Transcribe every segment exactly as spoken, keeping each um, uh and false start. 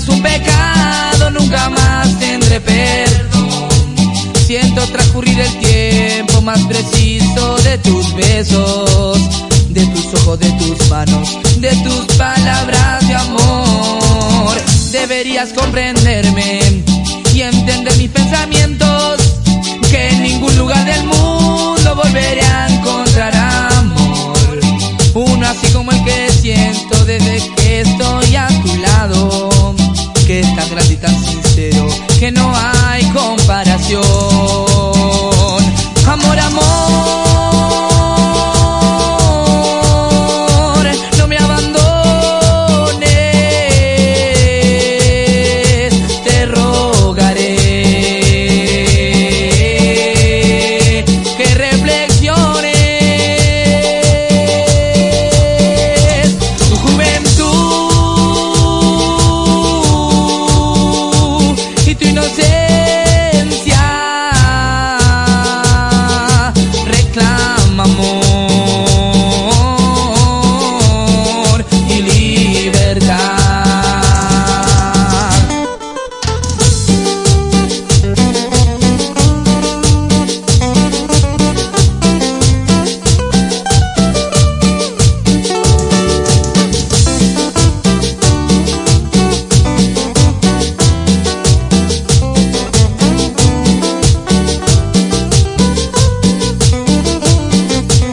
es un pecado, nunca más tendré perdón. Siento transcurrir el tiempo más preciso de tus besos, de tus ojos, de tus manos, de tus palabras de amor. Deberías comprenderme y entender mis pensamientos, que en ningún lugar del mundo volveré a encontrar amor, uno así como el que siento desde que estoy a tu lado, que es tan grande y tan sincero que no hay comparación. Amor, amor, no me abandones, te rogaré que reflexiones. Tu juventud y tu inocencia reclama amor y libertad.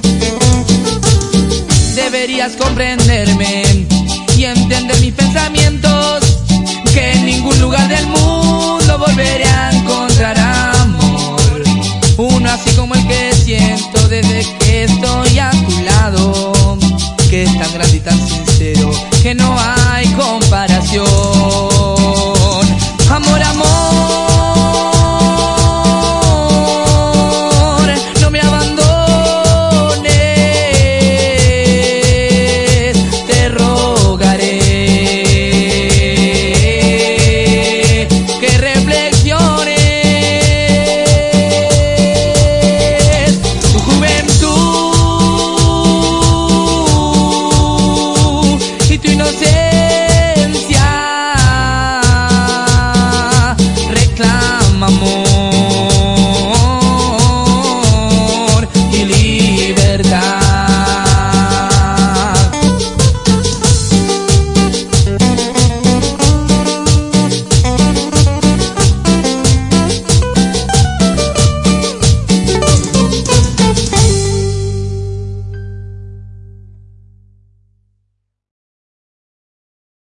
Deberías comprenderme y entender mis pensamientos,